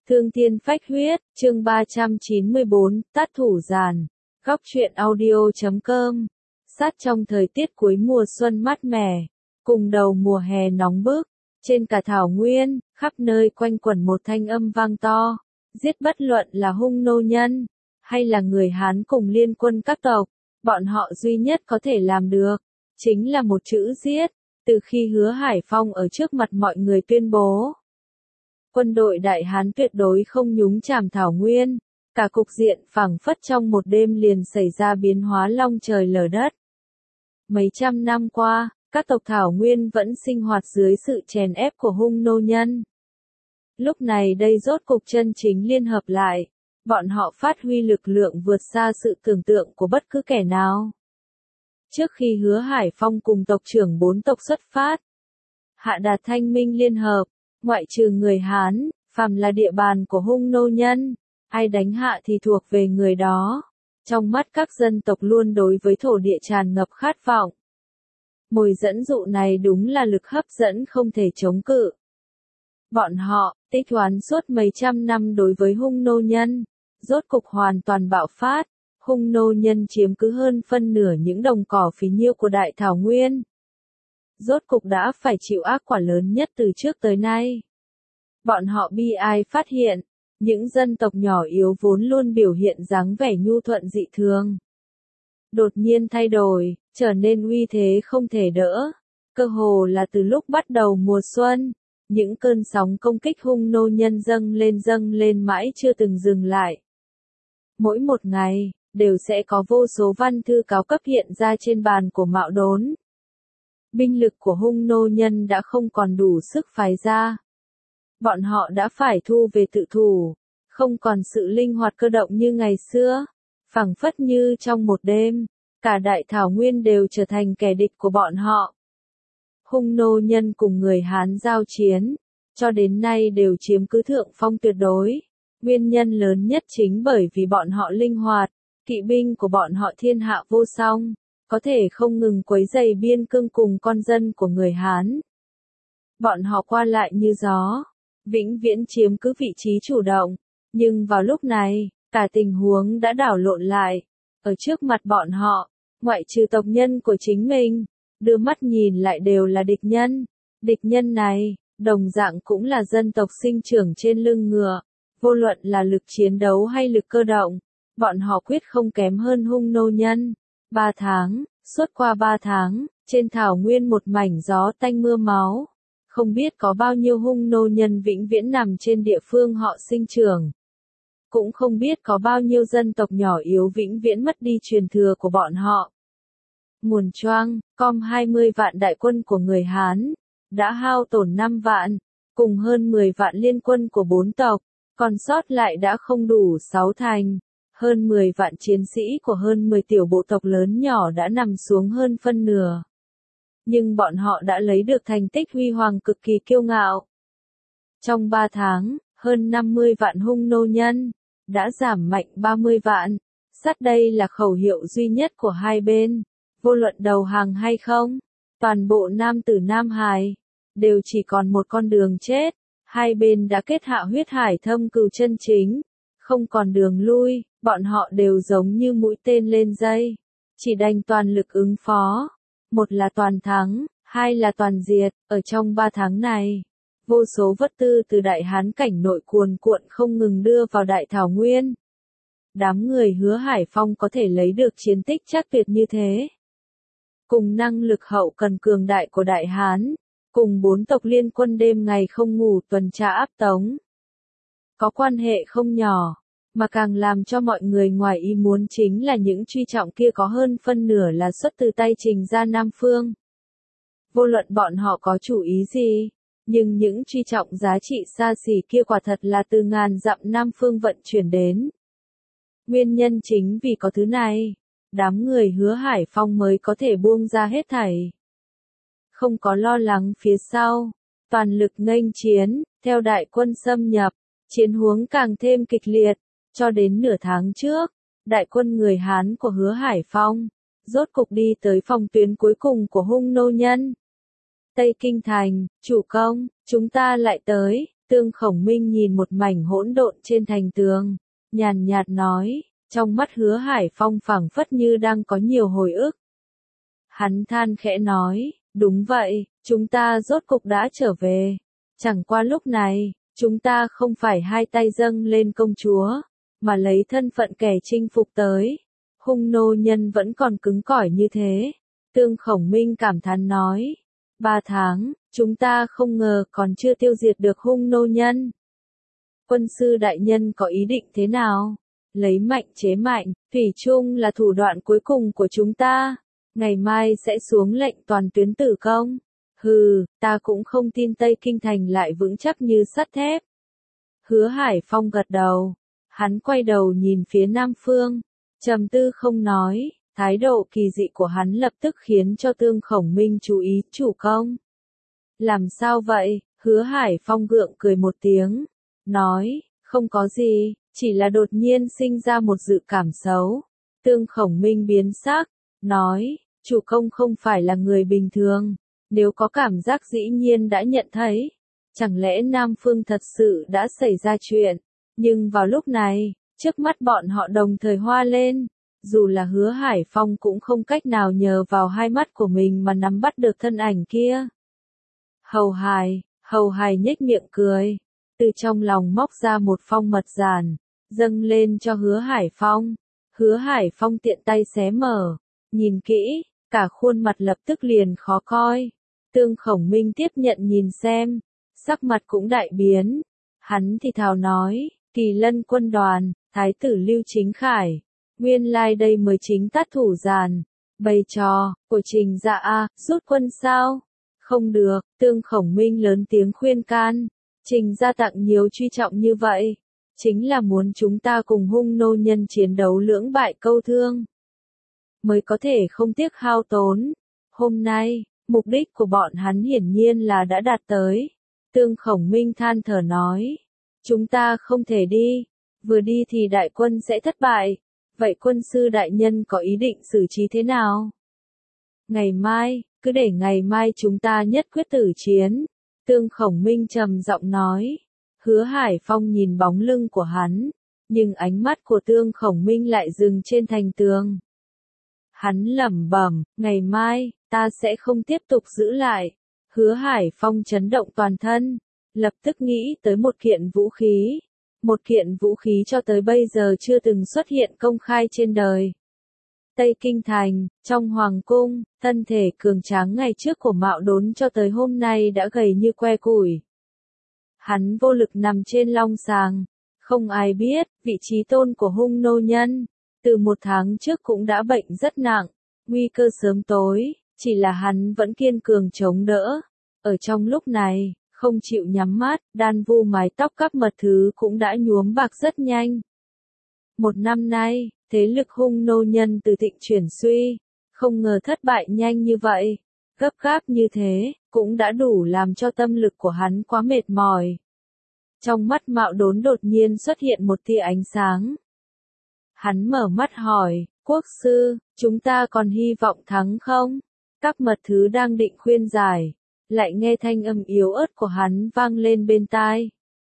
Thương thiên phách huyết, chương 394, tát thủ giàn. Góc truyện audio.com. Sát trong thời tiết cuối mùa xuân mát mẻ, cùng đầu mùa hè nóng bức, trên cả thảo nguyên, khắp nơi quanh quẩn một thanh âm vang to, giết bất luận là Hung nô nhân, hay là người Hán cùng liên quân các tộc, bọn họ duy nhất có thể làm được, chính là một chữ giết, từ khi Hứa Hải Phong ở trước mặt mọi người tuyên bố. Quân đội Đại Hán tuyệt đối không nhúng chàm thảo nguyên, cả cục diện phảng phất trong một đêm liền xảy ra biến hóa long trời lở đất. Mấy trăm năm qua, các tộc thảo nguyên vẫn sinh hoạt dưới sự chèn ép của Hung nô nhân. Lúc này đây rốt cục chân chính liên hợp lại, bọn họ phát huy lực lượng vượt xa sự tưởng tượng của bất cứ kẻ nào. Trước khi Hứa Hải Phong cùng tộc trưởng 4 tộc xuất phát, hạ đạt thanh minh liên hợp, ngoại trừ người Hán, phàm là địa bàn của Hung nô nhân, ai đánh hạ thì thuộc về người đó. Trong mắt các dân tộc luôn đối với thổ địa tràn ngập khát vọng. Mồi dẫn dụ này đúng là lực hấp dẫn không thể chống cự. Bọn họ, tích toán suốt mấy trăm năm đối với Hung nô nhân, rốt cục hoàn toàn bạo phát. Hung nô nhân chiếm cứ hơn phân nửa những đồng cỏ phì nhiêu của Đại Thảo Nguyên. Rốt cục đã phải chịu ác quả lớn nhất từ trước tới nay. Bọn họ bi ai phát hiện, những dân tộc nhỏ yếu vốn luôn biểu hiện dáng vẻ nhu thuận dị thường. Đột nhiên thay đổi, trở nên uy thế không thể đỡ. Cơ hồ là từ lúc bắt đầu mùa xuân, những cơn sóng công kích Hung nô nhân dâng lên mãi chưa từng dừng lại. Mỗi một ngày, đều sẽ có vô số văn thư cáo cấp hiện ra trên bàn của Mạo Đốn. Binh lực của Hung nô nhân đã không còn đủ sức phái ra. Bọn họ đã phải thu về tự thủ, không còn sự linh hoạt cơ động như ngày xưa, phảng phất như trong một đêm, cả Đại Thảo Nguyên đều trở thành kẻ địch của bọn họ. Hung nô nhân cùng người Hán giao chiến, cho đến nay đều chiếm cứ thượng phong tuyệt đối. Nguyên nhân lớn nhất chính bởi vì bọn họ linh hoạt, kỵ binh của bọn họ thiên hạ vô song, có thể không ngừng quấy rầy biên cương cùng con dân của người Hán. Bọn họ qua lại như gió, vĩnh viễn chiếm cứ vị trí chủ động, nhưng vào lúc này, cả tình huống đã đảo lộn lại. Ở trước mặt bọn họ, ngoại trừ tộc nhân của chính mình, đưa mắt nhìn lại đều là địch nhân. Địch nhân này, đồng dạng cũng là dân tộc sinh trưởng trên lưng ngựa, vô luận là lực chiến đấu hay lực cơ động, bọn họ quyết không kém hơn Hung nô nhân. 3 tháng, suốt qua 3 tháng, trên thảo nguyên một mảnh gió tanh mưa máu. Không biết có bao nhiêu Hung nô nhân vĩnh viễn nằm trên địa phương họ sinh trưởng. Cũng không biết có bao nhiêu dân tộc nhỏ yếu vĩnh viễn mất đi truyền thừa của bọn họ. Nguồn choang, com 20 vạn đại quân của người Hán, đã hao tổn 5 vạn, cùng hơn 10 vạn liên quân của 4 tộc, còn sót lại đã không đủ 6 thành. Hơn 10 vạn chiến sĩ của hơn 10 tiểu bộ tộc lớn nhỏ đã nằm xuống hơn phân nửa. Nhưng bọn họ đã lấy được thành tích huy hoàng cực kỳ kiêu ngạo. Trong 3 tháng, hơn 50 vạn Hung nô nhân, đã giảm mạnh 30 vạn. Sát đây là khẩu hiệu duy nhất của hai bên. Vô luận đầu hàng hay không, toàn bộ nam tử Nam Hải, đều chỉ còn một con đường chết. Hai bên đã kết hạ huyết hải thâm cừu chân chính. Không còn đường lui, bọn họ đều giống như mũi tên lên dây. Chỉ đành toàn lực ứng phó. Một là toàn thắng, hai là toàn diệt. Ở trong 3 tháng này, vô số vật tư từ Đại Hán cảnh nội cuồn cuộn không ngừng đưa vào Đại Thảo Nguyên. Đám người Hứa Hải Phong có thể lấy được chiến tích chắc tuyệt như thế. Cùng năng lực hậu cần cường đại của Đại Hán, cùng 4 tộc liên quân đêm ngày không ngủ tuần tra áp tống. Có quan hệ không nhỏ, mà càng làm cho mọi người ngoài ý muốn chính là những truy trọng kia có hơn phân nửa là xuất từ tay Trình gia Nam Phương. Vô luận bọn họ có chủ ý gì, nhưng những truy trọng giá trị xa xỉ kia quả thật là từ ngàn dặm Nam Phương vận chuyển đến. Nguyên nhân chính vì có thứ này, đám người Hứa Hải Phong mới có thể buông ra hết thảy. Không có lo lắng phía sau, toàn lực nghênh chiến, theo đại quân xâm nhập, chiến huống càng thêm kịch liệt, cho đến nửa tháng trước, đại quân người Hán của Hứa Hải Phong, rốt cục đi tới phòng tuyến cuối cùng của Hung nô nhân. Tây Kinh Thành, chủ công, chúng ta lại tới, Tương Khổng Minh nhìn một mảnh hỗn độn trên thành tường, nhàn nhạt nói, trong mắt Hứa Hải Phong phảng phất như đang có nhiều hồi ức. Hắn than khẽ nói, đúng vậy, chúng ta rốt cục đã trở về. Chẳng qua lúc này, chúng ta không phải hai tay dâng lên công chúa, mà lấy thân phận kẻ chinh phục tới. Hung nô nhân vẫn còn cứng cỏi như thế. Tương Khổng Minh cảm thán nói, 3 tháng, chúng ta không ngờ còn chưa tiêu diệt được hung nô nhân. Quân sư đại nhân có ý định thế nào? Lấy mạnh chế mạnh, thủy chung là thủ đoạn cuối cùng của chúng ta. Ngày mai sẽ xuống lệnh toàn tuyến tử công. Hừ, ta cũng không tin Tây Kinh Thành lại vững chắc như sắt thép. Hứa Hải Phong gật đầu. Hắn quay đầu nhìn phía Nam Phương. Trầm tư không nói. Thái độ kỳ dị của hắn lập tức khiến cho Tương Khổng Minh chú ý, chủ công. Làm sao vậy? Hứa Hải Phong gượng cười một tiếng. Nói, không có gì, chỉ là đột nhiên sinh ra một dự cảm xấu. Tương Khổng Minh biến sắc. Nói, chủ công không phải là người bình thường. Nếu có cảm giác dĩ nhiên đã nhận thấy. Chẳng lẽ Nam Phương thật sự đã xảy ra chuyện. Nhưng vào lúc này, trước mắt bọn họ đồng thời hoa lên. Dù là Hứa Hải Phong cũng không cách nào nhờ vào hai mắt của mình mà nắm bắt được thân ảnh kia. Hầu Hải nhếch miệng cười. Từ trong lòng móc ra một phong mật giản. Dâng lên cho Hứa Hải Phong. Hứa Hải Phong tiện tay xé mở. Nhìn kỹ, cả khuôn mặt lập tức liền khó coi. Tương Khổng Minh tiếp nhận nhìn xem. Sắc mặt cũng đại biến. Hắn thì thào nói, Kỳ Lân quân đoàn, Thái tử Lưu Chính Khải. Nguyên lai đây mới chính Tát Thủ Giàn. Bày trò, của Trình Dạ a, rút quân sao? Không được, Tương Khổng Minh lớn tiếng khuyên can. Trình Gia tặng nhiều truy trọng như vậy. Chính là muốn chúng ta cùng hung nô nhân chiến đấu lưỡng bại câu thương. Mới có thể không tiếc hao tốn. Hôm nay, mục đích của bọn hắn hiển nhiên là đã đạt tới. Tương Khổng Minh than thở nói. Chúng ta không thể đi. Vừa đi thì đại quân sẽ thất bại. Vậy quân sư đại nhân có ý định xử trí thế nào? Ngày mai, cứ để ngày mai chúng ta nhất quyết tử chiến. Tương Khổng Minh trầm giọng nói. Hứa Hải Phong nhìn bóng lưng của hắn. Nhưng ánh mắt của Tương Khổng Minh lại dừng trên thành tường. Hắn lẩm bẩm, ngày mai, ta sẽ không tiếp tục giữ lại. Hứa Hải Phong chấn động toàn thân. Lập tức nghĩ tới một kiện vũ khí. Một kiện vũ khí cho tới bây giờ chưa từng xuất hiện công khai trên đời. Tây Kinh Thành, trong Hoàng Cung, thân thể cường tráng ngày trước của Mạo Đốn cho tới hôm nay đã gầy như que củi. Hắn vô lực nằm trên long sàng. Không ai biết, vị trí tôn của hung nô nhân. Từ 1 tháng trước cũng đã bệnh rất nặng. Nguy cơ sớm tối, chỉ là hắn vẫn kiên cường chống đỡ. Ở trong lúc này, không chịu nhắm mắt, đan vu mái tóc các mật thứ cũng đã nhuốm bạc rất nhanh. 1 năm nay, thế lực hung nô nhân từ thịnh chuyển suy, không ngờ thất bại nhanh như vậy, gấp gáp như thế, cũng đã đủ làm cho tâm lực của hắn quá mệt mỏi. Trong mắt Mạo Đốn đột nhiên xuất hiện một tia ánh sáng. Hắn mở mắt hỏi, quốc sư, chúng ta còn hy vọng thắng không? Các mật thứ đang định khuyên giải, lại nghe thanh âm yếu ớt của hắn vang lên bên tai.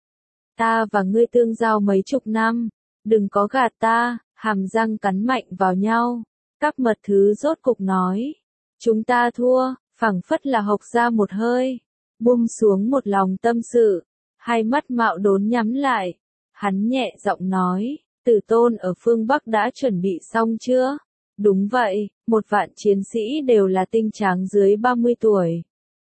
Ta và ngươi tương giao mấy chục năm, đừng có gạt ta, hàm răng cắn mạnh vào nhau. Các mật thứ rốt cục nói, chúng ta thua, phảng phất là hộc ra một hơi, buông xuống một lòng tâm sự. Hai mắt Mạo Đốn nhắm lại, hắn nhẹ giọng nói, Tử Tôn ở phương Bắc đã chuẩn bị xong chưa? Đúng vậy, 1 vạn chiến sĩ đều là tinh tráng dưới 30 tuổi.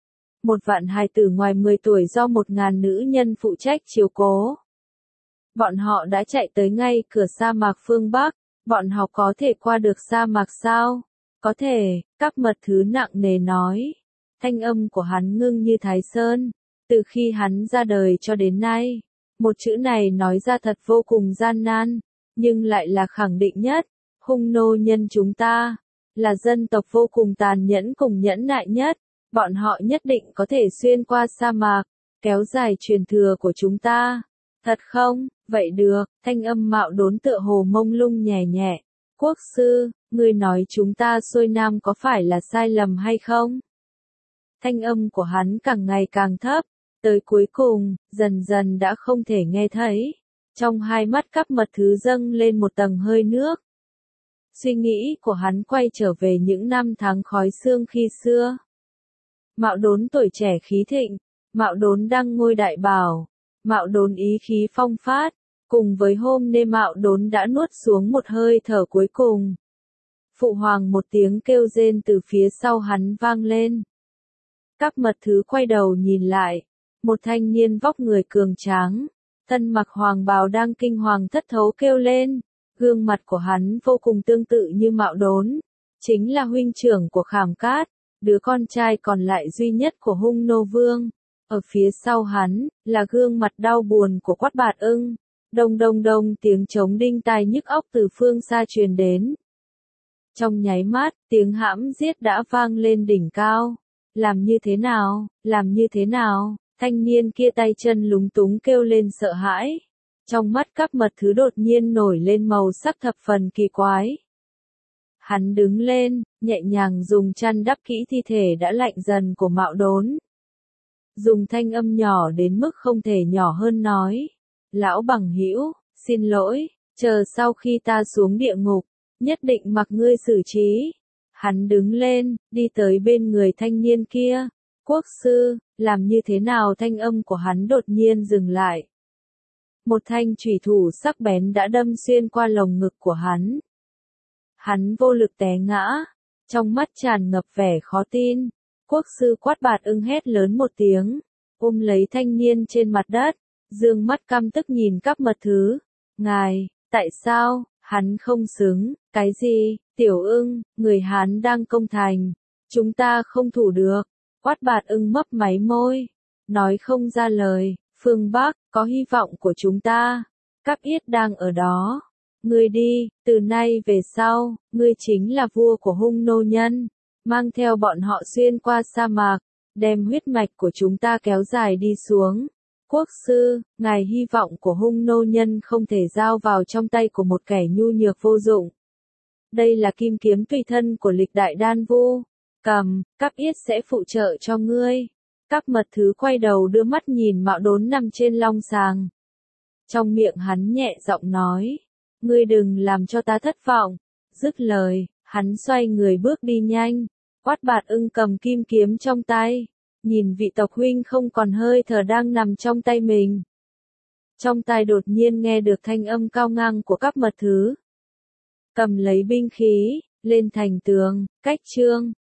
1 vạn hài tử ngoài 10 tuổi do 1.000 nữ nhân phụ trách chiếu cố. Bọn họ đã chạy tới ngay cửa sa mạc phương Bắc, bọn họ có thể qua được sa mạc sao? Có thể, các mật thứ nặng nề nói. Thanh âm của hắn ngưng như Thái Sơn. Từ khi hắn ra đời cho đến nay, một chữ này nói ra thật vô cùng gian nan, nhưng lại là khẳng định nhất. Hung nô nhân chúng ta, là dân tộc vô cùng tàn nhẫn cùng nhẫn nại nhất. Bọn họ nhất định có thể xuyên qua sa mạc, kéo dài truyền thừa của chúng ta. Thật không? Vậy được, thanh âm Mạo Đốn tựa hồ mông lung nhẹ nhẹ. Quốc sư, ngươi nói chúng ta xuôi nam có phải là sai lầm hay không? Thanh âm của hắn càng ngày càng thấp, Tới cuối cùng, dần dần đã không thể nghe thấy. Trong hai mắt Cáp Mật Thứ dâng lên một tầng hơi nước. Suy nghĩ của hắn quay trở về những năm tháng khói sương khi xưa. Mạo Đốn tuổi trẻ khí thịnh, Mạo Đốn đăng ngôi đại bảo, Mạo Đốn ý khí phong phát, cùng với hôm nay Mạo Đốn đã nuốt xuống một hơi thở cuối cùng. Phụ hoàng một tiếng kêu rên từ phía sau hắn vang lên. Cáp Mật Thứ quay đầu nhìn lại, một thanh niên vóc người cường tráng, thân mặc hoàng bào đang kinh hoàng thất thố kêu lên, gương mặt của hắn vô cùng tương tự như Mạo Đốn, chính là huynh trưởng của Khảm Cát, đứa con trai còn lại duy nhất của Hung Nô Vương. Ở phía sau hắn, là gương mặt đau buồn của Quát Bạt Ưng. Đông đông đông tiếng trống đinh tai nhức óc từ phương xa truyền đến. Trong nháy mắt, tiếng hãm giết đã vang lên đỉnh cao. Làm như thế nào, làm như thế nào, thanh niên kia tay chân lúng túng kêu lên sợ hãi. Trong mắt Cáp Mật Thứ đột nhiên nổi lên màu sắc thập phần kỳ quái. Hắn đứng lên, nhẹ nhàng dùng chăn đắp kỹ thi thể đã lạnh dần của Mạo Đốn. Dùng thanh âm nhỏ đến mức không thể nhỏ hơn nói. Lão bằng hữu, xin lỗi, chờ sau khi ta xuống địa ngục, nhất định mặc ngươi xử trí. Hắn đứng lên, đi tới bên người thanh niên kia. Quốc sư, làm như thế nào thanh âm của hắn đột nhiên dừng lại. Một thanh chủy thủ sắc bén đã đâm xuyên qua lồng ngực của hắn. Hắn vô lực té ngã, trong mắt tràn ngập vẻ khó tin. Quốc sư Quát Bạt Ưng hét lớn một tiếng, ôm lấy thanh niên trên mặt đất, dương mắt căm tức nhìn Cáp Mật Thứ. Ngài, tại sao, hắn không xứng, cái gì, Tiểu Ưng, người Hán đang công thành, chúng ta không thủ được. Quát Bạt Ưng mấp máy môi, nói không ra lời, phương Bắc, có hy vọng của chúng ta. Cáp Yết đang ở đó. Ngươi đi, từ nay về sau, ngươi chính là vua của Hung Nô nhân. Mang theo bọn họ xuyên qua sa mạc, đem huyết mạch của chúng ta kéo dài đi xuống. Quốc sư, ngài hy vọng của Hung Nô nhân không thể giao vào trong tay của một kẻ nhu nhược vô dụng. Đây là kim kiếm tùy thân của lịch đại đan vu. Cầm, Cáp Yết sẽ phụ trợ cho ngươi. Cáp Mật Thứ quay đầu đưa mắt nhìn Mạo Đốn nằm trên long sàng. Trong miệng hắn nhẹ giọng nói, ngươi đừng làm cho ta thất vọng. Dứt lời, hắn xoay người bước đi nhanh. Quát Bạt Ưng cầm kim kiếm trong tay, nhìn vị tộc huynh không còn hơi thở đang nằm trong tay mình. Trong tai đột nhiên nghe được thanh âm cao ngang của Cáp Mật Thứ. Cầm lấy binh khí, lên thành tường, cách trương.